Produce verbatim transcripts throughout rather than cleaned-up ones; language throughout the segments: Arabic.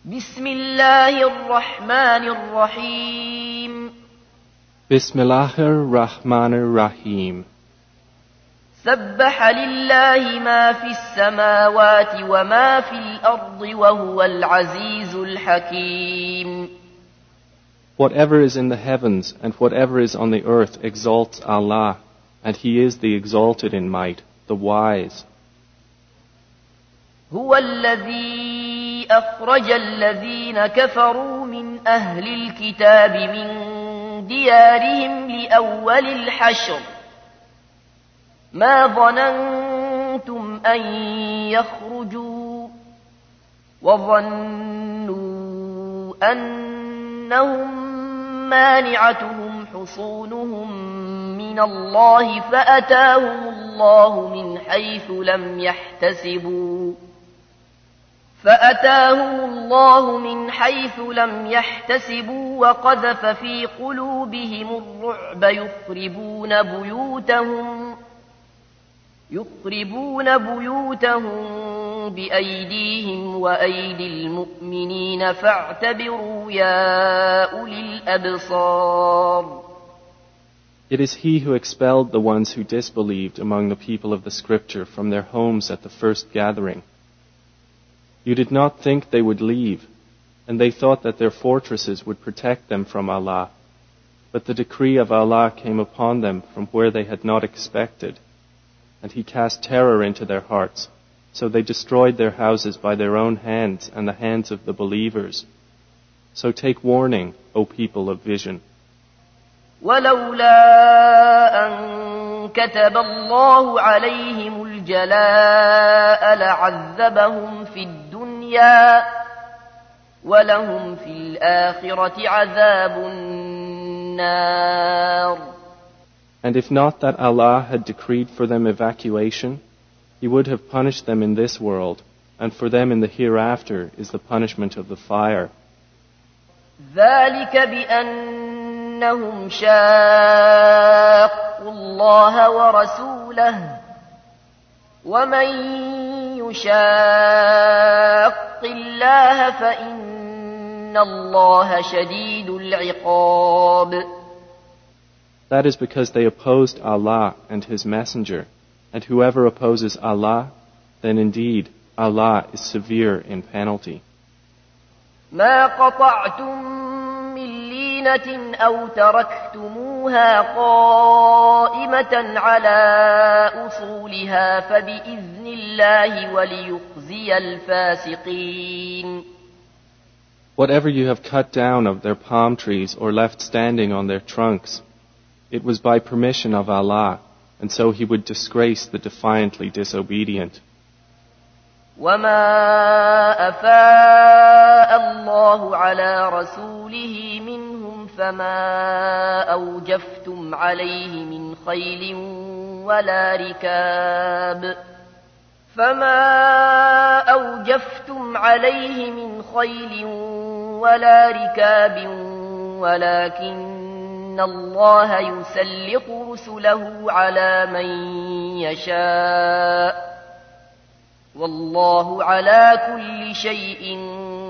بسم الله الرحمن الرحيم بسم الله الرحمن الرحيم سبح لله ما في السماوات وما في الأرض وهو العزيز الحكيم. Whatever is in the heavens and whatever is on the earth exalts Allah, and He is the exalted in might, the wise. هو الذي أخرج الذين كفروا من أهل الكتاب من ديارهم لأول الحشر ما ظننتم أن يخرجوا وظنوا أنهم مانعتهم حصونهم من الله فأتاهم الله من حيث لم يحتسبوا فأتاهم الله من حيث لم يحتسبوا وقذف في قلوبهم الرعب يخربون بيوتهم يخربون بيوتهم بأيديهم وأيدي المؤمنين فاعتبروا يا أولي الأبصار. It is He who expelled the ones who disbelieved among the people of the Scripture from their homes at the first gathering. You did not think they would leave, and they thought that their fortresses would protect them from Allah. But the decree of Allah came upon them from where they had not expected, and He cast terror into their hearts, so they destroyed their houses by their own hands and the hands of the believers. So take warning, O people of vision. ولولا أن كتب الله عليهم الجلاء لعذبهم في الدنيا ولهم في الآخرة عذاب النار. And if not that Allah had decreed for them evacuation, He would have punished them in this world, and for them in the hereafter is the punishment of the fire. ذلك بأنهم شاقوا الله ورسوله ومن يشاق الله فإن الله شديد العقاب. That is because they opposed Allah and His Messenger, and whoever opposes Allah, then indeed Allah is severe in penalty. ما قطعتم من لينة أو تركتموها قائمة على أصولها فبإذن الله وليخزي الفاسقين. Whatever you have cut down of their palm trees or left standing on their trunks, it was by permission of Allah, and so He would disgrace the defiantly disobedient. وما أفاء الله على رسوله منهم فما أوجفتم عليه من خيل ولا ركاب فما أوجفتم عليه من خيل ولا ركاب ولكن الله يسلط رسله على من يشاء والله على كل شيء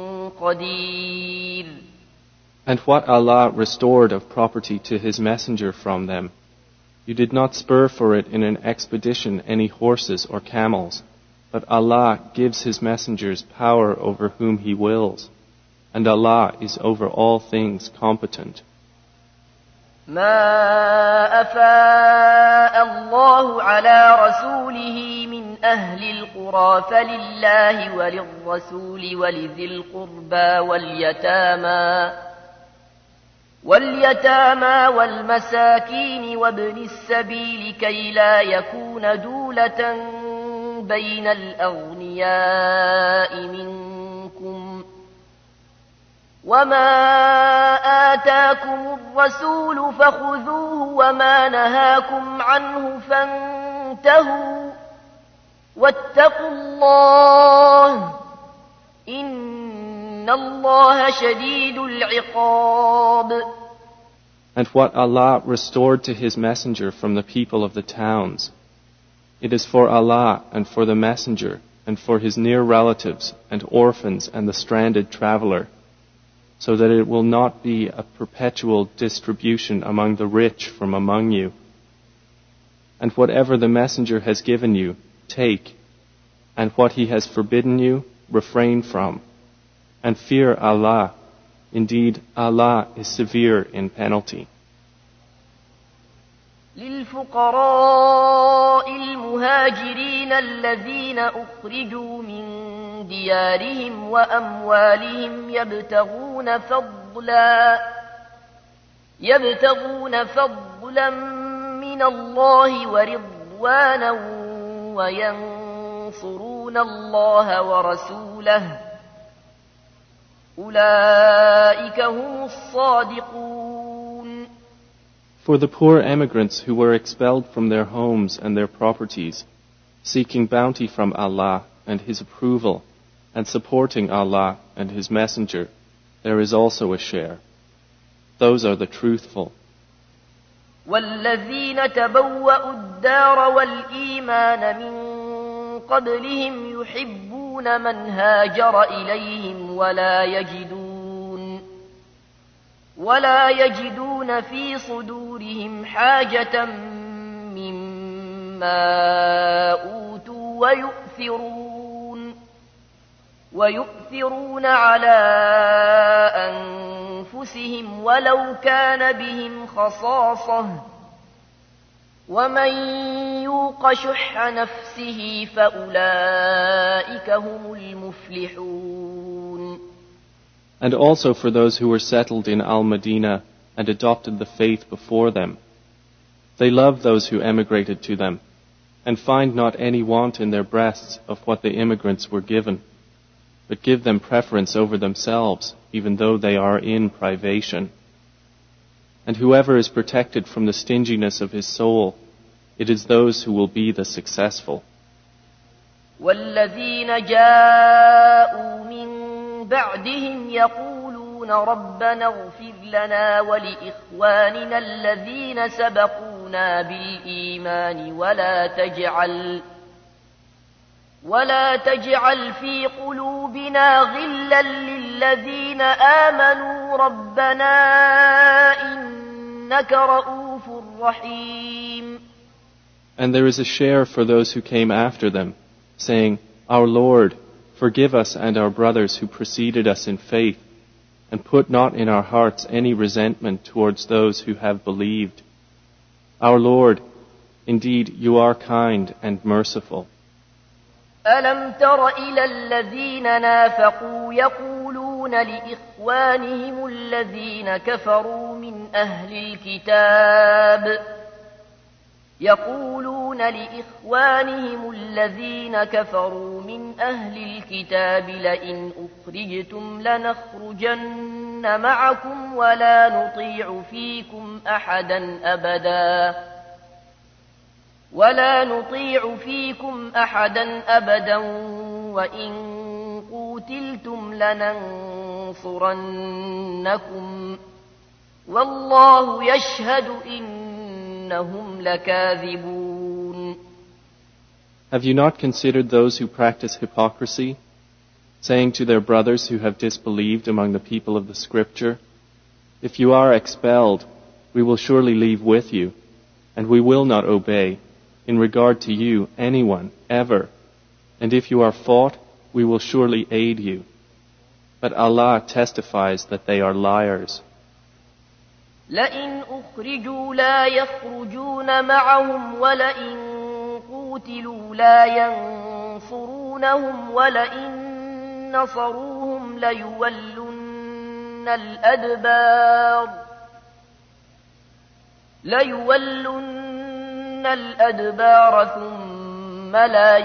قدير. And what Allah restored of property to His Messenger from them, you did not spur for it in an expedition any horses or camels, but Allah gives His messengers power over whom He wills, and Allah is over all things competent. ما أفاء الله على رسوله من أهل القرى فلله وللرسول ولذي القربى واليتامى واليتامى والمساكين وابن السبيل كي لا يكون دولة بين الأغنياء منكم وما آتاكم الرسول فخذوه وما نهاكم عنه فانتهوا واتقوا الله إن الله شديد العقاب. And what Allah restored to His Messenger from the people of the towns, it is for Allah and for the Messenger and for his near relatives and orphans and the stranded traveler, so that it will not be a perpetual distribution among the rich from among you. And whatever the messenger has given you, take, and what he has forbidden you, refrain from, and fear Allah. Indeed, Allah is severe in penalty. للفقراء المهاجرين الذين أخرجوا من ديارهم وأموالهم يبتغون فضلا يبتغون فضلا من الله ورضوانا وينصرون الله ورسوله أولئك هم الصادقون. For the poor emigrants who were expelled from their homes and their properties, seeking bounty from Allah and His approval, and supporting Allah and His Messenger, there is also a share. Those are the truthful. والذين تبوأوا الدار والإيمان من قبلهم يحبون من هاجر إليهم ولا يجدون ولا يجدون في صدورهم حاجة مما أوتوا ويؤثرون ويؤثرون على أنفسهم ولو كان بهم خصاصة ومن يوق شح نفسه فأولئك هم المفلحون. And also for those who were settled in Al-Madinah and adopted the faith before them. They love those who emigrated to them, and find not any want in their breasts of what the immigrants were given, but give them preference over themselves, even though they are in privation. And whoever is protected from the stinginess of his soul, it is those who will be the successful. والذين جاءوا من بعدهم يقولون ربنا اغفر لنا ولإخواننا الذين سبقونا بالإيمان ولا تجعل ولا تجعل في قلوبنا غلا للذين آمنوا ربنا إنك رؤوف رحيم. And there is a share for those who came after them, saying, Our Lord, forgive us and our brothers who preceded us in faith, and put not in our hearts any resentment towards those who have believed. Our Lord, indeed you are kind and merciful. ألم تر إلى الذين نافقوا يقولون لإخوانهم الذين كفروا من أهل الكتاب يقولون لإخوانهم الذين كفروا من أهل الكتاب لئن أخرجتم لنخرجن معكم ولا نطيع فيكم أحدا أبدا ولا نطيع فيكم أحدا أبدا وإن قوتلتم لننصرنكم والله يشهد إنهم لكاذبون. Have you not considered those who practice hypocrisy, saying to their brothers who have disbelieved among the people of the Scripture, If you are expelled, we will surely leave with you, and we will not obey in regard to you anyone, ever. And if you are fought, we will surely aid you. But Allah testifies that they are liars. لئن أخرجوا لا يخرجون معهم ولئن قوتلوا لا ينصرونهم ولئن نصروهم ليولن الأدبار ليولن الأدبار ثم لا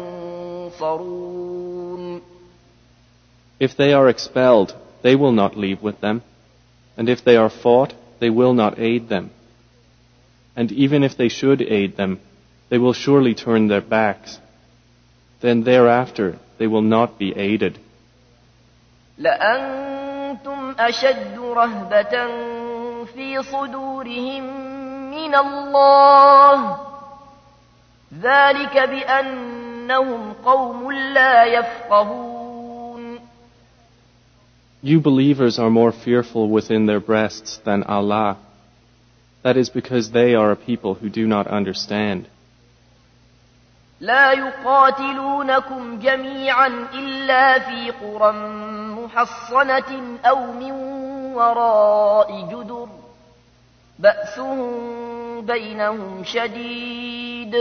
ينصرون. If they are expelled, they will not leave with them, and if they are fought, they will not aid them. And even if they should aid them, they will surely turn their backs. Then thereafter they will not be aided. لأنتم أشد رهبة في صدورهم من الله ذلك بأن بأنهم قوم لا يفقهون. You believers are more fearful within their breasts than Allah. That is because they are a people who do not understand. لا يقاتلونكم جميعا إلا في قرى محصنة أو من وراء جدر بأسهم بينهم شديد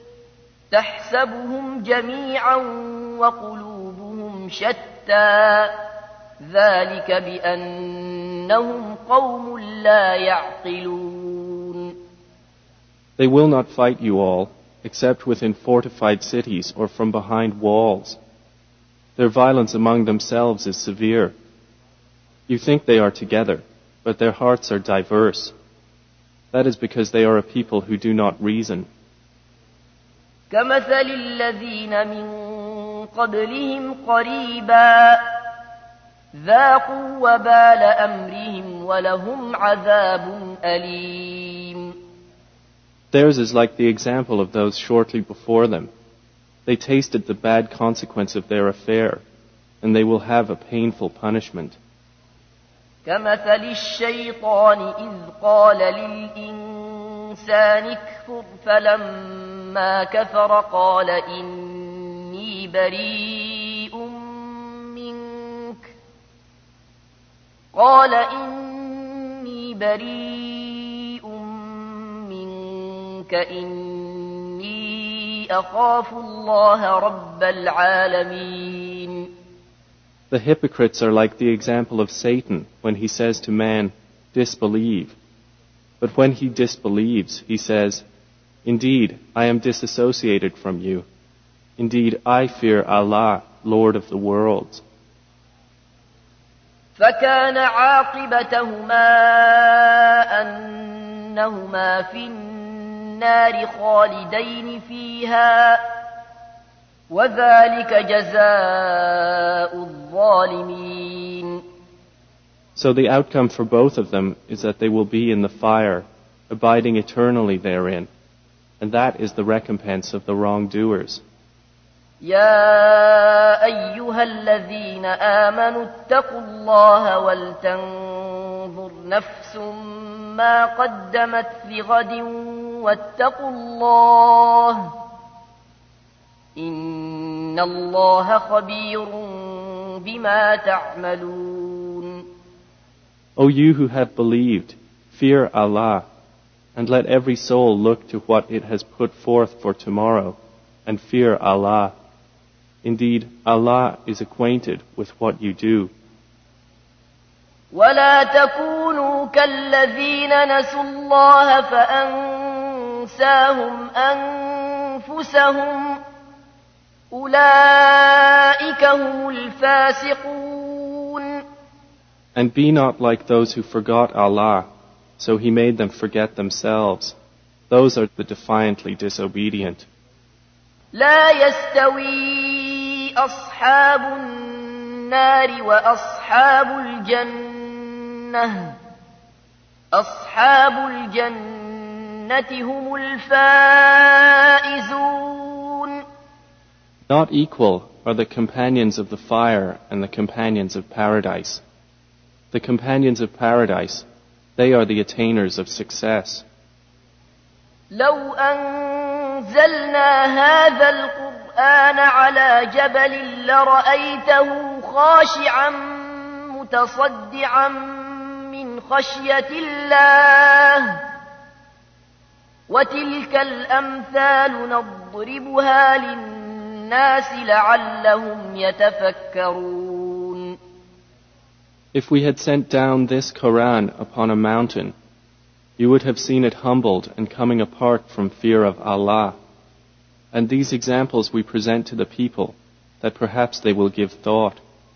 تحسبهم جميعا وقلوبهم شتى ذلك بأنهم قوم لا يعقلون. They will not fight you all, except within fortified cities or from behind walls. Their violence among themselves is severe. You think they are together, but their hearts are diverse. That is because they are a people who do not reason. كمثل الذين من قبلهم قريبا ذاقوا وبال أمرهم ولهم عذاب أليم. Theirs is like the example of those shortly before them. They tasted the bad consequence of their affair, and they will have a painful punishment. كمثل الشيطان إذ قال للإنسان اكفر فلما كفر قال إني بريء منك قال إني بريء منك إني أخاف الله رب العالمين. The hypocrites are like the example of Satan when he says to man, disbelieve. But when he disbelieves, he says, indeed, I am disassociated from you. Indeed, I fear Allah, Lord of the worlds. فكان عاقبتهما أنهما في النار خالدين فيها وذلك جزاء الظالمين. So the outcome for both of them is that they will be in the fire, abiding eternally therein, and that is the recompense of the wrongdoers. يا أيها الذين آمنوا اتقوا الله ولتنظر نفس ما قدمت لغد واتقوا الله إن الله خبير بما تعملون. O you who have believed, fear Allah, and let every soul look to what it has put forth for tomorrow, and fear Allah. Indeed, Allah is acquainted with what you do. ولا تكونوا كالذين نسوا الله فأنساهم أنفسهم أولئك هم الفاسقون. And be not like those who forgot Allah, so He made them forget themselves. Those are the defiantly disobedient. لا يستوي أصحاب النار وأصحاب الجنة أصحاب الجنة هم الفائزون. Not equal are the companions of the fire and the companions of paradise. The companions of paradise, they are the attainers of success. لو أنزلنا هذا القرآن على جبل لرأيته خاشعا متصدعا من خشية الله وتلك الأمثال نضربها للناس لعلهم يتفكرون. If we had sent down this Quran upon a mountain, you would have seen it humbled and coming apart from fear of Allah. And these examples we present to the people, that perhaps they will give thought.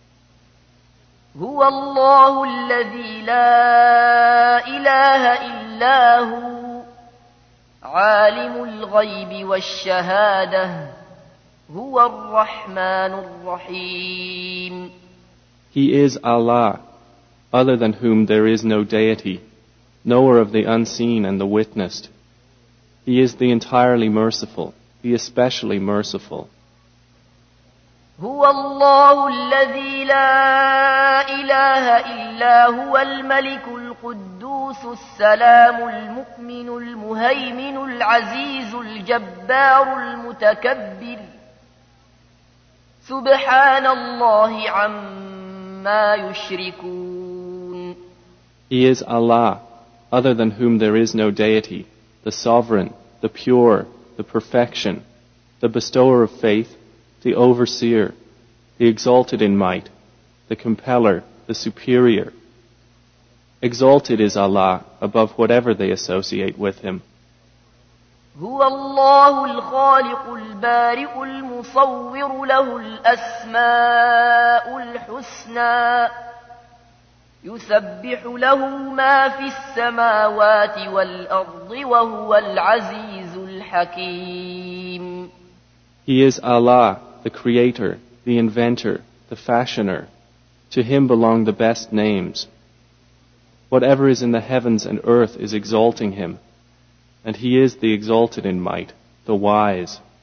هو الله الذي لا إله إلا هو عالم الغيب والشهادة هو الرحمن الرحيم. He is Allah, other than whom there is no deity, knower of the unseen and the witnessed. He is the entirely merciful, the especially merciful. هو الله الذي لا إله إلا هو الملك القدوس السلام المؤمن المهيمن العزيز الجبار المتكبر سبحان الله عما يشركون. He is Allah, other than whom there is no deity, the sovereign, the pure, the perfection, the bestower of faith, the overseer, the exalted in might, the compeller, the superior. Exalted is Allah above whatever they associate with Him. هو الله الخالق البارئ المصور له الأسماء الحسنى يسبح له ما في السماوات والأرض وهو العزيز الحكيم. He is Allah, the creator, the inventor, the fashioner. To Him belong the best names. Whatever is in the heavens and earth is exalting Him, and He is the exalted in might, the wise.